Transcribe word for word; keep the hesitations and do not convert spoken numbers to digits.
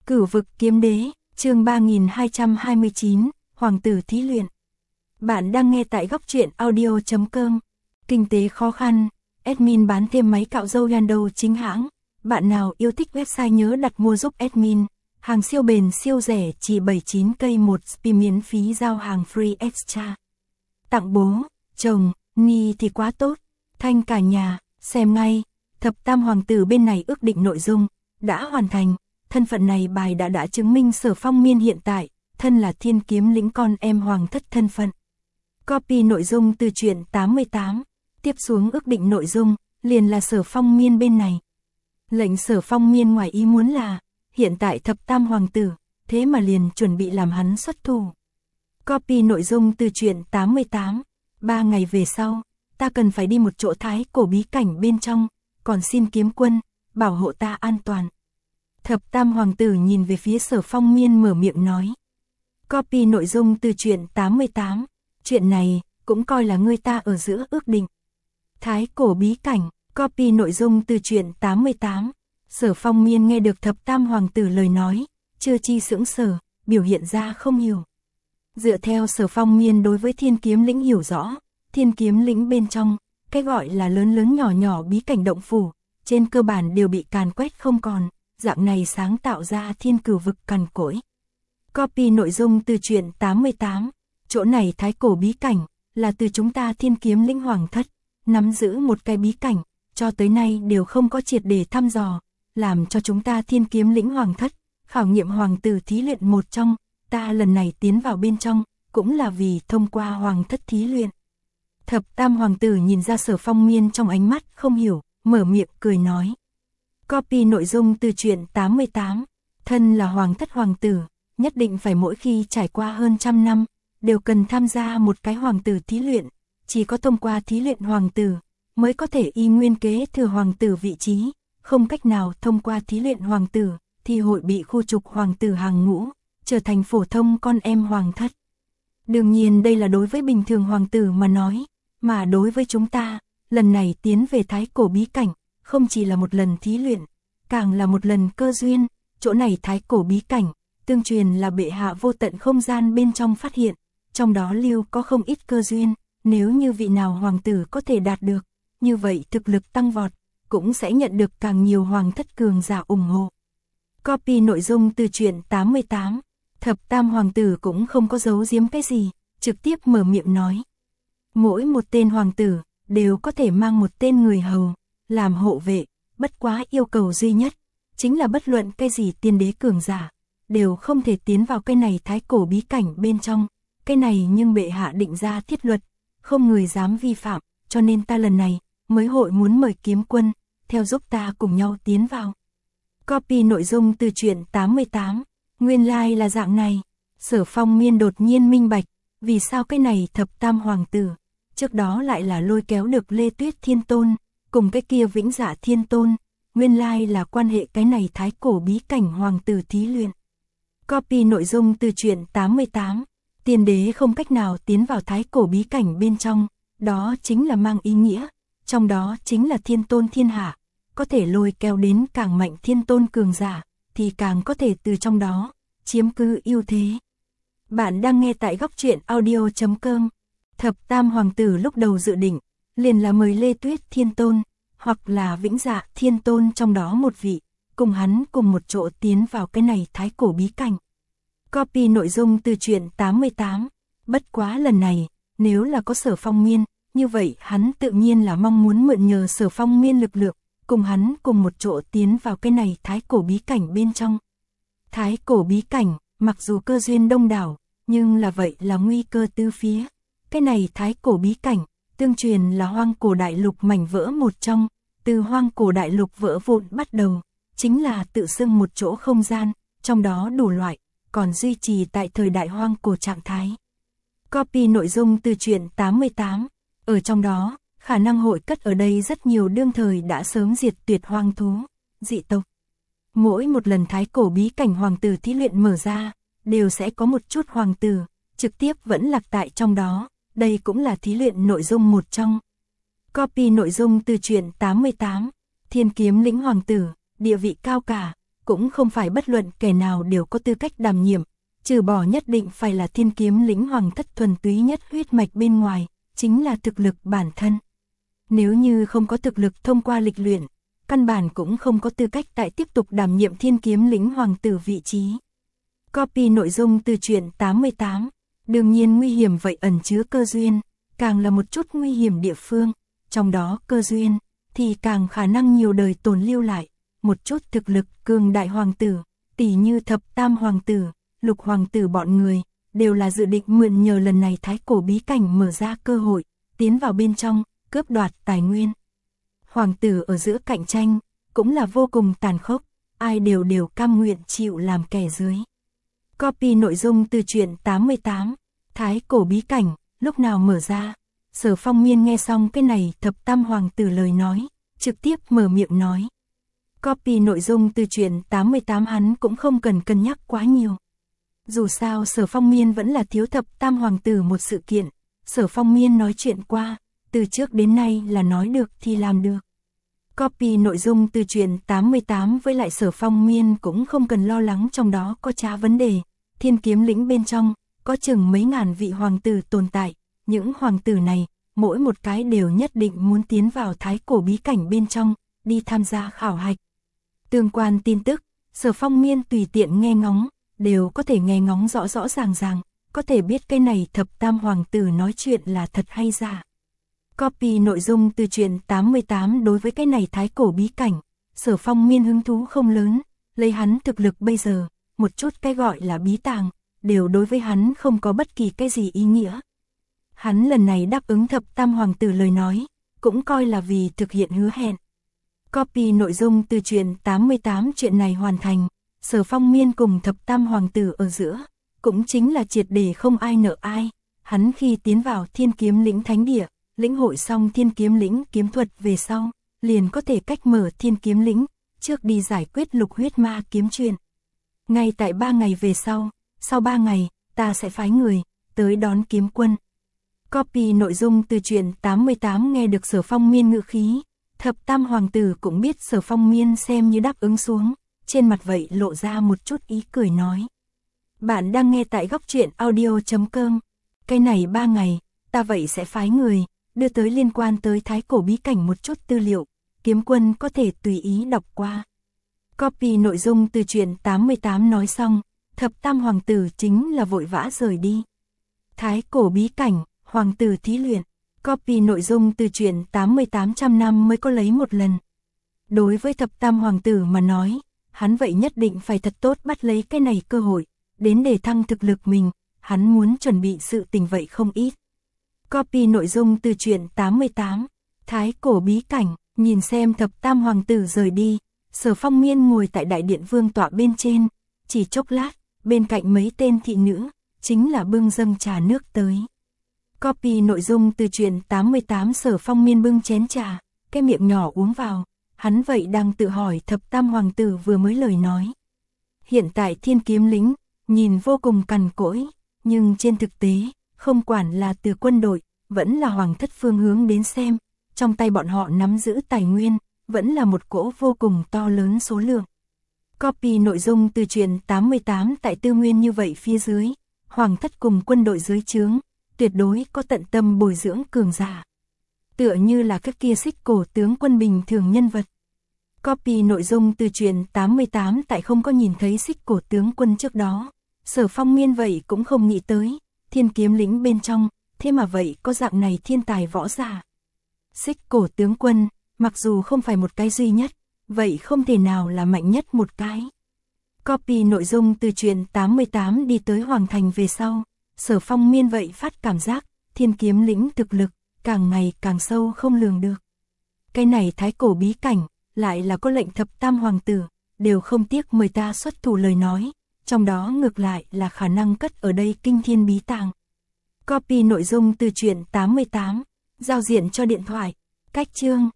Cửu vực kiếm đế, chương ba nghìn hai trăm hai mươi chín, Hoàng tử thí luyện. Bạn đang nghe tại góc truyện audio chấm com. Kinh tế khó khăn, admin bán thêm máy cạo râu Yando chính hãng. Bạn nào yêu thích website nhớ đặt mua giúp admin. Hàng siêu bền siêu rẻ chỉ bảy mươi chín cây một spi miễn phí giao hàng free extra. Tặng bố, chồng, Ni thì quá tốt. Thanh cả nhà, xem ngay. Thập tam hoàng tử bên này ước định nội dung đã hoàn thành. Thân phận này bài đã đã chứng minh Sở Phong Miên hiện tại, thân là thiên kiếm lĩnh con em hoàng thất thân phận. Copy nội dung từ truyện tám mươi tám, tiếp xuống ước định nội dung, liền là Sở Phong Miên bên này. Lệnh Sở Phong Miên ngoài ý muốn là, hiện tại thập tam hoàng tử, thế mà liền chuẩn bị làm hắn xuất thủ. Copy nội dung từ truyện tám mươi tám, ba ngày về sau, ta cần phải đi một chỗ thái cổ bí cảnh bên trong, còn xin kiếm quân, bảo hộ ta an toàn. Thập tam hoàng tử nhìn về phía Sở Phong Miên mở miệng nói. Copy nội dung từ truyện tám mươi tám, chuyện này cũng coi là người ta ở giữa ước định. Thái cổ bí cảnh, copy nội dung từ truyện tám mươi tám. Sở Phong Miên nghe được thập tam hoàng tử lời nói, chưa chi sững sờ, biểu hiện ra không hiểu. Dựa theo Sở Phong Miên đối với thiên kiếm lĩnh hiểu rõ, thiên kiếm lĩnh bên trong, cái gọi là lớn lớn nhỏ nhỏ bí cảnh động phủ, trên cơ bản đều bị càn quét không còn. Dạng này sáng tạo ra thiên cửu vực cằn cỗi. Copy nội dung từ truyện tám mươi tám, chỗ này thái cổ bí cảnh, là từ chúng ta thiên kiếm lĩnh hoàng thất, nắm giữ một cái bí cảnh, cho tới nay đều không có triệt để thăm dò, làm cho chúng ta thiên kiếm lĩnh hoàng thất, khảo nghiệm hoàng tử thí luyện một trong, ta lần này tiến vào bên trong, cũng là vì thông qua hoàng thất thí luyện. Thập tam hoàng tử nhìn ra Sở Phong Miên trong ánh mắt không hiểu, mở miệng cười nói. Copy nội dung từ truyện tám mươi tám, thân là hoàng thất hoàng tử, nhất định phải mỗi khi trải qua hơn trăm năm, đều cần tham gia một cái hoàng tử thí luyện, chỉ có thông qua thí luyện hoàng tử, mới có thể y nguyên kế thừa hoàng tử vị trí, không cách nào thông qua thí luyện hoàng tử, thì hội bị khu trục hoàng tử hàng ngũ, trở thành phổ thông con em hoàng thất. Đương nhiên đây là đối với bình thường hoàng tử mà nói, mà đối với chúng ta, lần này tiến về thái cổ bí cảnh, không chỉ là một lần thí luyện, càng là một lần cơ duyên, chỗ này thái cổ bí cảnh, tương truyền là bệ hạ vô tận không gian bên trong phát hiện, trong đó lưu có không ít cơ duyên, nếu như vị nào hoàng tử có thể đạt được, như vậy thực lực tăng vọt, cũng sẽ nhận được càng nhiều hoàng thất cường giả ủng hộ. Copy nội dung từ truyện tám mươi tám, thập tam hoàng tử cũng không có giấu giếm cái gì, trực tiếp mở miệng nói. Mỗi một tên hoàng tử, đều có thể mang một tên người hầu, làm hộ vệ, bất quá yêu cầu duy nhất, chính là bất luận cái gì tiên đế cường giả, đều không thể tiến vào cái này thái cổ bí cảnh bên trong, cái này nhưng bệ hạ định ra thiết luật, không người dám vi phạm, cho nên ta lần này, mới hội muốn mời kiếm quân, theo giúp ta cùng nhau tiến vào. Copy nội dung từ truyện tám mươi tám, nguyên lai like là dạng này, Sở Phong Miên đột nhiên minh bạch, vì sao cái này thập tam hoàng tử, trước đó lại là lôi kéo được Lê Tuyết Thiên Tôn, cùng cái kia Vĩnh Dạ Thiên Tôn, nguyên lai like là quan hệ cái này thái cổ bí cảnh hoàng tử thí luyện. Copy nội dung từ truyện tám mươi tám, tiên đế không cách nào tiến vào thái cổ bí cảnh bên trong, đó chính là mang ý nghĩa, trong đó chính là Thiên Tôn thiên hạ, có thể lôi kéo đến càng mạnh Thiên Tôn cường giả, thì càng có thể từ trong đó, chiếm cứ ưu thế. Bạn đang nghe tại góc truyện audio chấm com, thập tam hoàng tử lúc đầu dự định, liền là mời Lê Tuyết Thiên Tôn, hoặc là Vĩnh Dạ Thiên Tôn trong đó một vị, cùng hắn cùng một chỗ tiến vào cái này thái cổ bí cảnh. Copy nội dung từ truyện tám mươi tám, bất quá lần này, nếu là có Sở Phong Miên, như vậy hắn tự nhiên là mong muốn mượn nhờ Sở Phong Miên lực lượng, cùng hắn cùng một chỗ tiến vào cái này thái cổ bí cảnh bên trong. Thái cổ bí cảnh, mặc dù cơ duyên đông đảo, nhưng là vậy là nguy cơ tứ phía. Cái này thái cổ bí cảnh, tương truyền là hoang cổ đại lục mảnh vỡ một trong, từ hoang cổ đại lục vỡ vụn bắt đầu, chính là tự xưng một chỗ không gian, trong đó đủ loại, còn duy trì tại thời đại hoang cổ trạng thái. Copy nội dung từ truyện tám mươi tám, ở trong đó, khả năng hội cất ở đây rất nhiều đương thời đã sớm diệt tuyệt hoang thú, dị tộc. Mỗi một lần thái cổ bí cảnh hoàng tử thí luyện mở ra, đều sẽ có một chút hoàng tử, trực tiếp vẫn lạc tại trong đó, đây cũng là thí luyện nội dung một trong. Copy nội dung từ truyện tám mươi tám, thiên kiếm lĩnh hoàng tử, địa vị cao cả, cũng không phải bất luận kẻ nào đều có tư cách đảm nhiệm, trừ bỏ nhất định phải là thiên kiếm lĩnh hoàng thất thuần túy nhất huyết mạch bên ngoài, chính là thực lực bản thân. Nếu như không có thực lực thông qua lịch luyện, căn bản cũng không có tư cách tại tiếp tục đảm nhiệm thiên kiếm lĩnh hoàng tử vị trí. Copy nội dung từ truyện tám mươi tám, đương nhiên nguy hiểm vậy ẩn chứa cơ duyên, càng là một chút nguy hiểm địa phương, trong đó cơ duyên, thì càng khả năng nhiều đời tồn lưu lại, một chút thực lực cường đại hoàng tử, tỷ như thập tam hoàng tử, lục hoàng tử bọn người, đều là dự định mượn nhờ lần này thái cổ bí cảnh mở ra cơ hội, tiến vào bên trong, cướp đoạt tài nguyên. Hoàng tử ở giữa cạnh tranh, cũng là vô cùng tàn khốc, ai đều đều cam nguyện chịu làm kẻ dưới. Copy nội dung từ truyện tám mươi tám, thái cổ bí cảnh, lúc nào mở ra. Sở Phong Miên nghe xong cái này thập tam hoàng tử lời nói, trực tiếp mở miệng nói. Copy nội dung từ truyện tám mươi tám hắn cũng không cần cân nhắc quá nhiều. Dù sao Sở Phong Miên vẫn là thiếu thập tam hoàng tử một sự kiện, Sở Phong Miên nói chuyện qua, từ trước đến nay là nói được thì làm được. Copy nội dung từ truyện tám mươi tám với lại Sở Phong Miên cũng không cần lo lắng trong đó có trá vấn đề, thiên kiếm lĩnh bên trong, có chừng mấy ngàn vị hoàng tử tồn tại, những hoàng tử này, mỗi một cái đều nhất định muốn tiến vào thái cổ bí cảnh bên trong, đi tham gia khảo hạch. Tương quan tin tức, Sở Phong Miên tùy tiện nghe ngóng, đều có thể nghe ngóng rõ rõ ràng ràng, có thể biết cái này thập tam hoàng tử nói chuyện là thật hay giả. Copy nội dung từ truyện tám mươi tám đối với cái này thái cổ bí cảnh, Sở Phong Miên hứng thú không lớn, lấy hắn thực lực bây giờ, một chút cái gọi là bí tàng, đều đối với hắn không có bất kỳ cái gì ý nghĩa. Hắn lần này đáp ứng thập tam hoàng tử lời nói, cũng coi là vì thực hiện hứa hẹn. Copy nội dung từ truyện tám mươi tám chuyện này hoàn thành, Sở Phong Miên cùng thập tam hoàng tử ở giữa, cũng chính là triệt để không ai nợ ai. Hắn khi tiến vào thiên kiếm lĩnh thánh địa, lĩnh hội xong thiên kiếm lĩnh kiếm thuật về sau, liền có thể cách mở thiên kiếm lĩnh, trước đi giải quyết lục huyết ma kiếm chuyện. Ngay tại ba ngày về sau, sau ba ngày, ta sẽ phái người, tới đón kiếm quân. Copy nội dung từ truyện tám mươi tám nghe được Sở Phong Miên ngữ khí, thập tam hoàng tử cũng biết Sở Phong Miên xem như đáp ứng xuống, trên mặt vậy lộ ra một chút ý cười nói. Bạn đang nghe tại góc truyện audio chấm com, cái này ba ngày, ta vậy sẽ phái người, đưa tới liên quan tới thái cổ bí cảnh một chút tư liệu, kiếm quân có thể tùy ý đọc qua. Copy nội dung từ truyện tám mươi tám nói xong, thập tam hoàng tử chính là vội vã rời đi. Thái cổ bí cảnh, hoàng tử thí luyện, copy nội dung từ truyện tám mươi tám trăm năm mới có lấy một lần. Đối với thập tam hoàng tử mà nói, hắn vậy nhất định phải thật tốt bắt lấy cái này cơ hội, đến để thăng thực lực mình, hắn muốn chuẩn bị sự tình vậy không ít. Copy nội dung từ truyện tám mươi tám, thái cổ bí cảnh, nhìn xem thập tam hoàng tử rời đi, Sở Phong Miên ngồi tại đại điện vương tọa bên trên, chỉ chốc lát, bên cạnh mấy tên thị nữ, chính là bưng dâng trà nước tới. Copy nội dung từ truyện tám mươi tám Sở Phong Miên bưng chén trà, cái miệng nhỏ uống vào, hắn vậy đang tự hỏi thập tam hoàng tử vừa mới lời nói. Hiện tại thiên kiếm lĩnh, nhìn vô cùng cằn cỗi, nhưng trên thực tế, không quản là từ quân đội, vẫn là hoàng thất phương hướng đến xem, trong tay bọn họ nắm giữ tài nguyên, vẫn là một cỗ vô cùng to lớn số lượng. Copy nội dung từ truyện tám mươi tám tại tư nguyên như vậy phía dưới, hoàng thất cùng quân đội dưới trướng, tuyệt đối có tận tâm bồi dưỡng cường giả. Tựa như là các kia xích cổ tướng quân bình thường nhân vật. Copy nội dung từ truyện tám mươi tám tại không có nhìn thấy xích cổ tướng quân trước đó, Sở Phong Miên vậy cũng không nghĩ tới, thiên kiếm lĩnh bên trong, thế mà vậy có dạng này thiên tài võ giả. Xích cổ tướng quân, mặc dù không phải một cái duy nhất, vậy không thể nào là mạnh nhất một cái. Copy nội dung từ truyện tám mươi tám đi tới Hoàng Thành về sau, Sở Phong Miên vậy phát cảm giác, thiên kiếm lĩnh thực lực, càng ngày càng sâu không lường được. Cái này thái cổ bí cảnh, lại là có lệnh thập tam hoàng tử, đều không tiếc mời ta xuất thủ lời nói, trong đó ngược lại là khả năng cất ở đây kinh thiên bí tàng. Copy nội dung từ truyện tám mươi tám, giao diện cho điện thoại, cách chương.